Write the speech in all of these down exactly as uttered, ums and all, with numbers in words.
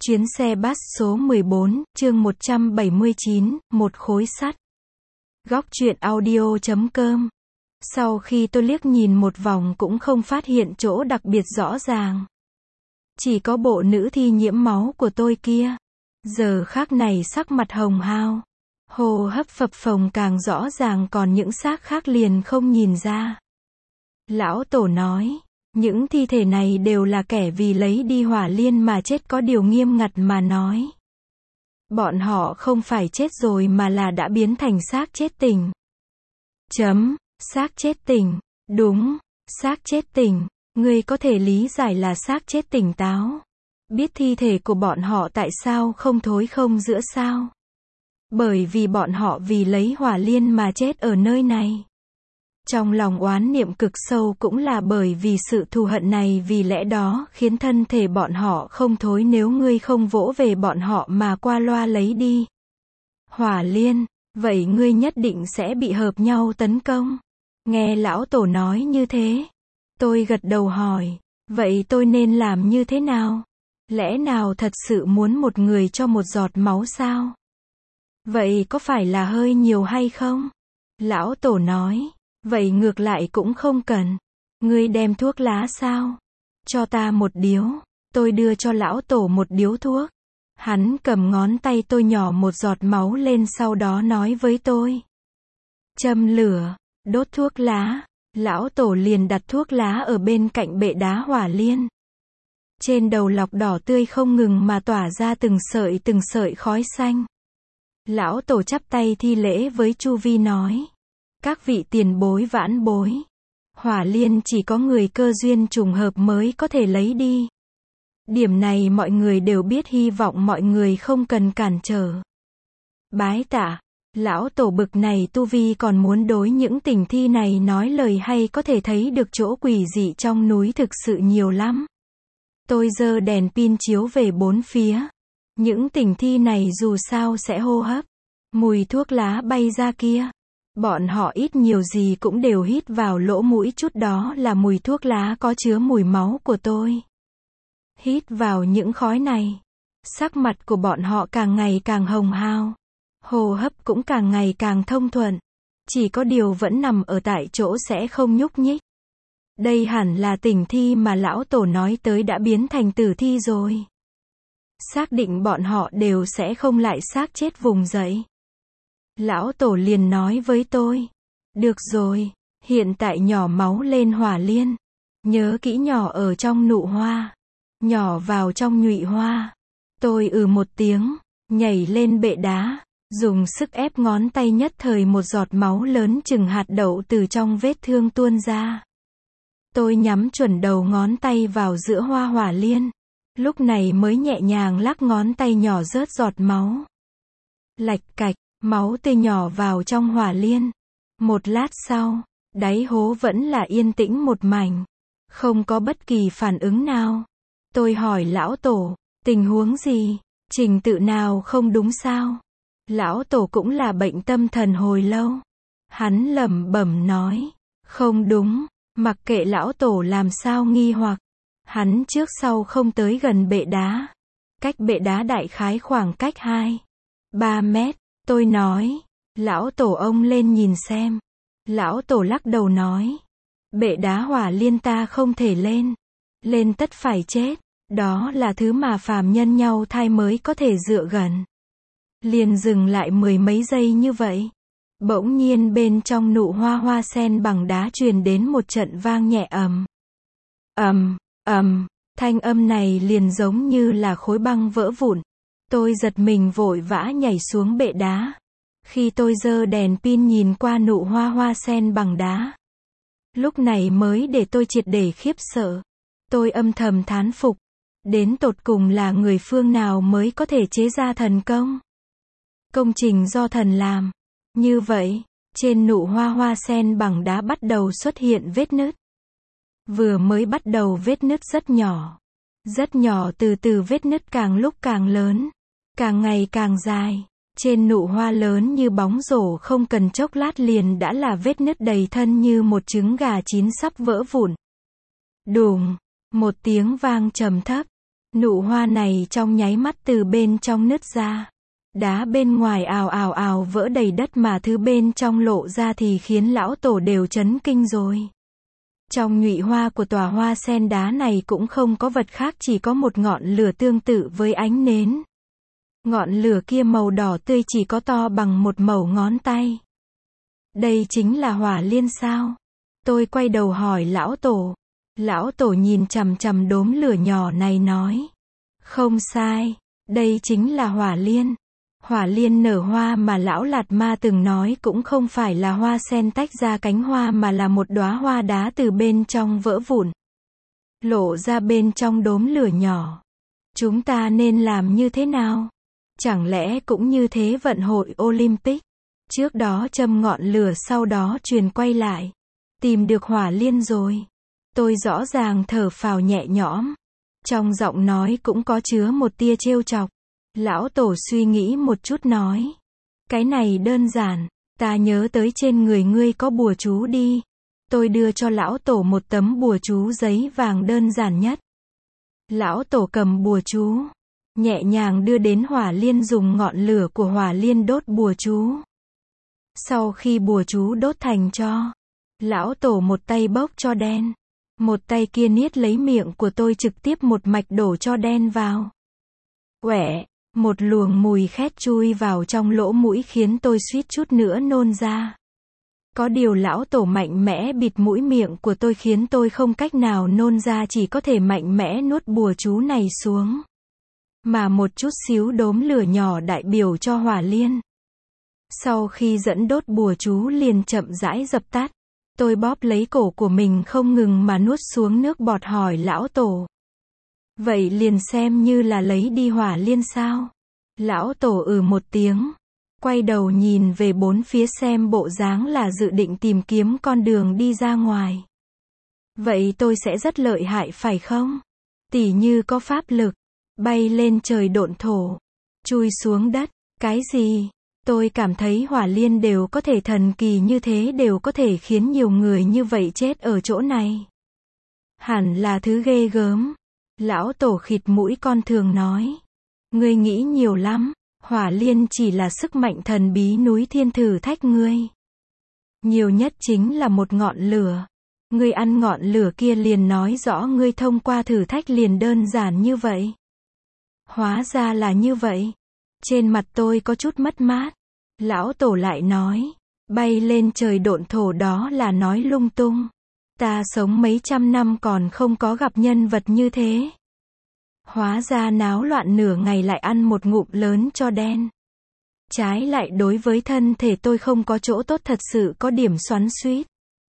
Chuyến xe bus số mười bốn, chương một trăm bảy mươi chín, một khối sắt. Góc truyện audio chấm com. Sau khi tôi liếc nhìn một vòng cũng không phát hiện chỗ đặc biệt rõ ràng. Chỉ có bộ nữ thi nhiễm máu của tôi kia. Giờ khắc này sắc mặt hồng hao. Hô hấp phập phồng càng rõ ràng, còn những xác khác liền không nhìn ra. Lão Tổ nói, những thi thể này đều là kẻ vì lấy đi hỏa liên mà chết, có điều nghiêm ngặt mà nói. Bọn họ không phải chết rồi mà là đã biến thành xác chết tỉnh. Chấm, xác chết tỉnh. Đúng, xác chết tỉnh. Ngươi có thể lý giải là xác chết tỉnh táo. Biết thi thể của bọn họ tại sao không thối không giữa sao? Bởi vì bọn họ vì lấy hỏa liên mà chết ở nơi này. Trong lòng oán niệm cực sâu, cũng là bởi vì sự thù hận này, vì lẽ đó khiến thân thể bọn họ không thối. Nếu ngươi không vỗ về bọn họ mà qua loa lấy đi hỏa liên, vậy ngươi nhất định sẽ bị hợp nhau tấn công. Nghe lão Tổ nói như thế, tôi gật đầu hỏi, vậy tôi nên làm như thế nào? Lẽ nào thật sự muốn một người cho một giọt máu sao? Vậy có phải là hơi nhiều hay không? Lão Tổ nói, vậy ngược lại cũng không cần. Ngươi đem thuốc lá sao? Cho ta một điếu. Tôi đưa cho lão Tổ một điếu thuốc. Hắn cầm ngón tay tôi nhỏ một giọt máu lên, sau đó nói với tôi, châm lửa, đốt thuốc lá. Lão Tổ liền đặt thuốc lá ở bên cạnh bệ đá hỏa liên. Trên đầu lọc đỏ tươi không ngừng mà tỏa ra từng sợi từng sợi khói xanh. Lão Tổ chắp tay thi lễ với chu vi nói, các vị tiền bối vãn bối, hỏa liên chỉ có người cơ duyên trùng hợp mới có thể lấy đi. Điểm này mọi người đều biết, hy vọng mọi người không cần cản trở. Bái tạ. Lão Tổ bực này tu vi còn muốn đối những tình thi này nói lời hay, có thể thấy được chỗ quỷ dị trong núi thực sự nhiều lắm. Tôi giơ đèn pin chiếu về bốn phía. Những tình thi này dù sao sẽ hô hấp mùi thuốc lá bay ra kia. Bọn họ ít nhiều gì cũng đều hít vào lỗ mũi chút, đó là mùi thuốc lá có chứa mùi máu của tôi. Hít vào những khói này, sắc mặt của bọn họ càng ngày càng hồng hao, hô hấp cũng càng ngày càng thông thuận. Chỉ có điều vẫn nằm ở tại chỗ sẽ không nhúc nhích. Đây hẳn là tình thi mà lão Tổ nói tới đã biến thành tử thi rồi. Xác định bọn họ đều sẽ không lại xác chết vùng dậy. Lão Tổ liền nói với tôi, được rồi, hiện tại nhỏ máu lên hỏa liên. Nhớ kỹ nhỏ ở trong nụ hoa, nhỏ vào trong nhụy hoa. Tôi ừ một tiếng, nhảy lên bệ đá, dùng sức ép ngón tay, nhất thời một giọt máu lớn chừng hạt đậu từ trong vết thương tuôn ra. Tôi nhắm chuẩn đầu ngón tay vào giữa hoa hỏa liên. Lúc này mới nhẹ nhàng lắc ngón tay nhỏ rớt giọt máu. Lạch cạch, máu tươi nhỏ vào trong hỏa liên. Một lát sau, đáy hố vẫn là yên tĩnh một mảnh. Không có bất kỳ phản ứng nào. Tôi hỏi lão Tổ, tình huống gì? Trình tự nào không đúng sao? Lão Tổ cũng là bệnh tâm thần hồi lâu. Hắn lẩm bẩm nói, không đúng. Mặc kệ lão Tổ làm sao nghi hoặc, hắn trước sau không tới gần bệ đá. Cách bệ đá đại khái khoảng cách hai, ba mét. Tôi nói, lão Tổ ông lên nhìn xem. Lão Tổ lắc đầu nói, bệ đá hỏa liên ta không thể lên. Lên tất phải chết. Đó là thứ mà phàm nhân nhau thai mới có thể dựa gần. Liền dừng lại mười mấy giây như vậy. Bỗng nhiên bên trong nụ hoa hoa sen bằng đá truyền đến một trận vang nhẹ ầm. Ầm, ầm, thanh âm này liền giống như là khối băng vỡ vụn. Tôi giật mình vội vã nhảy xuống bệ đá. Khi tôi giơ đèn pin nhìn qua nụ hoa hoa sen bằng đá, lúc này mới để tôi triệt để khiếp sợ. Tôi âm thầm thán phục, đến tột cùng là người phương nào mới có thể chế ra thần công. Công trình do thần làm. Như vậy, trên nụ hoa hoa sen bằng đá bắt đầu xuất hiện vết nứt. Vừa mới bắt đầu vết nứt rất nhỏ. Rất nhỏ, từ từ vết nứt càng lúc càng lớn. Càng ngày càng dài. Trên nụ hoa lớn như bóng rổ, không cần chốc lát liền đã là vết nứt đầy thân như một trứng gà chín sắp vỡ vụn. Đùng, một tiếng vang trầm thấp. Nụ hoa này trong nháy mắt từ bên trong nứt ra. Đá bên ngoài ào ào ào vỡ đầy đất mà thứ bên trong lộ ra thì khiến lão tổ đều chấn kinh rồi. Trong nhụy hoa của tòa hoa sen đá này cũng không có vật khác, chỉ có một ngọn lửa tương tự với ánh nến. Ngọn lửa kia màu đỏ tươi, chỉ có to bằng một mẩu ngón tay. Đây chính là hỏa liên sao? Tôi quay đầu hỏi lão tổ. Lão tổ nhìn chằm chằm đốm lửa nhỏ này nói. Không sai, đây chính là hỏa liên. Hỏa liên nở hoa mà lão Lạt Ma từng nói cũng không phải là hoa sen tách ra cánh hoa mà là một đóa hoa đá từ bên trong vỡ vụn, lộ ra bên trong đốm lửa nhỏ. Chúng ta nên làm như thế nào? Chẳng lẽ cũng như thế vận hội Olympic? Trước đó châm ngọn lửa, sau đó truyền quay lại. Tìm được hỏa liên rồi. Tôi rõ ràng thở phào nhẹ nhõm. Trong giọng nói cũng có chứa một tia trêu chọc. Lão tổ suy nghĩ một chút nói. Cái này đơn giản. Ta nhớ tới trên người ngươi có bùa chú đi. Tôi đưa cho lão tổ một tấm bùa chú giấy vàng đơn giản nhất. Lão tổ cầm bùa chú, nhẹ nhàng đưa đến hỏa liên, dùng ngọn lửa của hỏa liên đốt bùa chú. Sau khi bùa chú đốt thành tro, lão tổ một tay bốc tro đen, một tay kia niết lấy miệng của tôi, trực tiếp một mạch đổ tro đen vào. Quẻ, một luồng mùi khét chui vào trong lỗ mũi khiến tôi suýt chút nữa nôn ra. Có điều lão tổ mạnh mẽ bịt mũi miệng của tôi khiến tôi không cách nào nôn ra, chỉ có thể mạnh mẽ nuốt bùa chú này xuống. Mà một chút xíu đốm lửa nhỏ đại biểu cho hỏa liên. Sau khi dẫn đốt bùa chú liền chậm rãi dập tắt. Tôi bóp lấy cổ của mình không ngừng mà nuốt xuống nước bọt, hỏi lão tổ. Vậy liền xem như là lấy đi hỏa liên sao? Lão tổ ừ một tiếng. Quay đầu nhìn về bốn phía xem bộ dáng là dự định tìm kiếm con đường đi ra ngoài. Vậy tôi sẽ rất lợi hại phải không? Tỉ như có pháp lực, bay lên trời độn thổ, chui xuống đất, cái gì? Tôi cảm thấy hỏa liên đều có thể thần kỳ như thế, đều có thể khiến nhiều người như vậy chết ở chỗ này. Hẳn là thứ ghê gớm. Lão tổ khịt mũi con thường nói. Ngươi nghĩ nhiều lắm. Hỏa liên chỉ là sức mạnh thần bí núi thiên thử thách ngươi. Nhiều nhất chính là một ngọn lửa. Ngươi ăn ngọn lửa kia liền nói rõ ngươi thông qua thử thách, liền đơn giản như vậy. Hóa ra là như vậy. Trên mặt tôi có chút mất mát. Lão tổ lại nói. Bay lên trời độn thổ đó là nói lung tung. Ta sống mấy trăm năm còn không có gặp nhân vật như thế. Hóa ra náo loạn nửa ngày lại ăn một ngụm lớn tro đen. Trái lại đối với thân thể tôi không có chỗ tốt, thật sự có điểm xoắn xuýt.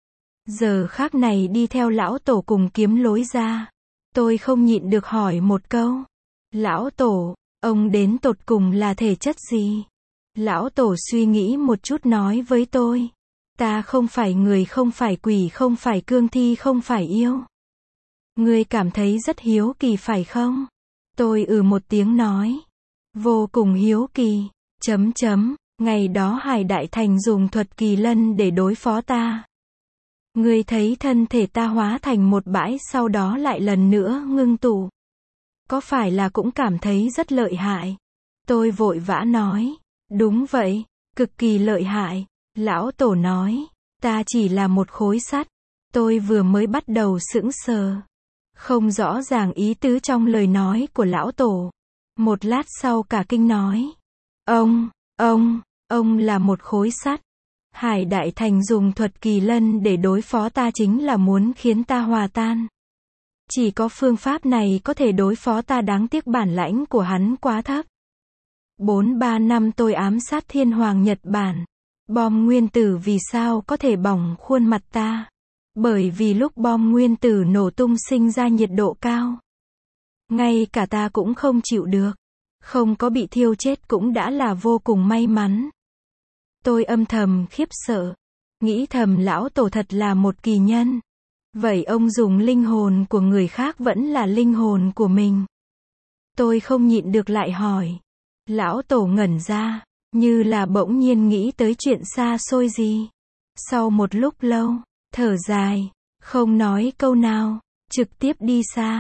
Giờ khác này đi theo lão tổ cùng kiếm lối ra. Tôi không nhịn được hỏi một câu. Lão tổ, ông đến tột cùng là thể chất gì? Lão tổ suy nghĩ một chút nói với tôi. Ta không phải người, không phải quỷ, không phải cương thi, không phải yêu. Ngươi cảm thấy rất hiếu kỳ phải không? Tôi ừ một tiếng nói. Vô cùng hiếu kỳ. Chấm chấm. Ngày đó Hải Đại Thành dùng thuật kỳ lân để đối phó ta. Ngươi thấy thân thể ta hóa thành một bãi, sau đó lại lần nữa ngưng tụ. Có phải là cũng cảm thấy rất lợi hại? Tôi vội vã nói. Đúng vậy. Cực kỳ lợi hại. Lão tổ nói. Ta chỉ là một khối sắt. Tôi vừa mới bắt đầu sững sờ. Không rõ ràng ý tứ trong lời nói của lão tổ. Một lát sau cả kinh nói. Ông, ông, ông là một khối sắt. Hải Đại Thành dùng thuật kỳ lân để đối phó ta chính là muốn khiến ta hòa tan. Chỉ có phương pháp này có thể đối phó ta, đáng tiếc bản lãnh của hắn quá thấp. Bốn ba năm tôi ám sát thiên hoàng Nhật Bản. Bom nguyên tử vì sao có thể bỏng khuôn mặt ta? Bởi vì lúc bom nguyên tử nổ tung sinh ra nhiệt độ cao. Ngay cả ta cũng không chịu được. Không có bị thiêu chết cũng đã là vô cùng may mắn. Tôi âm thầm khiếp sợ. Nghĩ thầm lão tổ thật là một kỳ nhân. Vậy ông dùng linh hồn của người khác vẫn là linh hồn của mình. Tôi không nhịn được lại hỏi. Lão tổ ngẩn ra, như là bỗng nhiên nghĩ tới chuyện xa xôi gì. Sau một lúc lâu, thở dài, không nói câu nào, trực tiếp đi xa.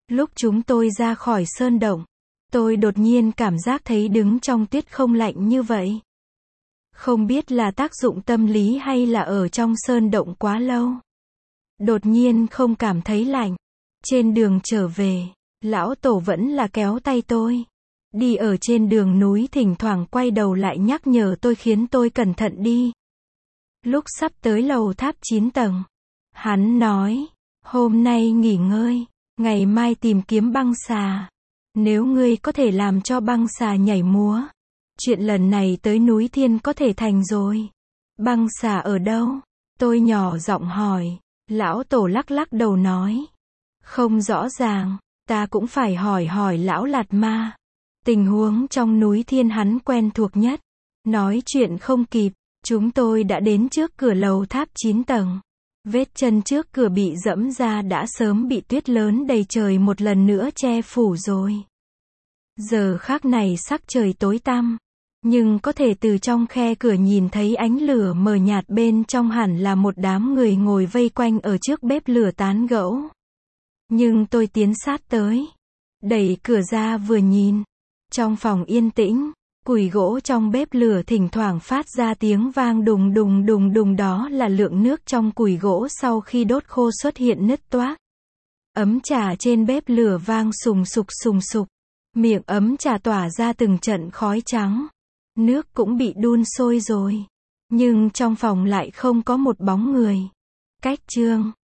Lúc chúng tôi ra khỏi sơn động, tôi đột nhiên cảm giác thấy đứng trong tuyết không lạnh như vậy. Không biết là tác dụng tâm lý hay là ở trong sơn động quá lâu. Đột nhiên không cảm thấy lạnh. Trên đường trở về, lão tổ vẫn là kéo tay tôi. Đi ở trên đường núi thỉnh thoảng quay đầu lại nhắc nhở tôi khiến tôi cẩn thận đi. Lúc sắp tới lầu tháp chín tầng, hắn nói, hôm nay nghỉ ngơi, ngày mai tìm kiếm băng xà. Nếu ngươi có thể làm cho băng xà nhảy múa, chuyện lần này tới núi Thiên có thể thành rồi. Băng xà ở đâu? Tôi nhỏ giọng hỏi. Lão tổ lắc lắc đầu nói, không rõ ràng, ta cũng phải hỏi hỏi lão Lạt Ma. Tình huống trong núi Thiên hắn quen thuộc nhất. Nói chuyện không kịp, chúng tôi đã đến trước cửa lầu tháp chín tầng. Vết chân trước cửa bị dẫm ra đã sớm bị tuyết lớn đầy trời một lần nữa che phủ rồi. Giờ khắc này sắc trời tối tăm, nhưng có thể từ trong khe cửa nhìn thấy ánh lửa mờ nhạt, bên trong hẳn là một đám người ngồi vây quanh ở trước bếp lửa tán gẫu. Nhưng tôi tiến sát tới, đẩy cửa ra vừa nhìn, trong phòng yên tĩnh, củi gỗ trong bếp lửa thỉnh thoảng phát ra tiếng vang đùng đùng đùng đùng, đó là lượng nước trong củi gỗ sau khi đốt khô xuất hiện nứt toác. Ấm trà trên bếp lửa vang sùng sục sùng sục, miệng ấm trà tỏa ra từng trận khói trắng. Nước cũng bị đun sôi rồi, nhưng trong phòng lại không có một bóng người. Cách chương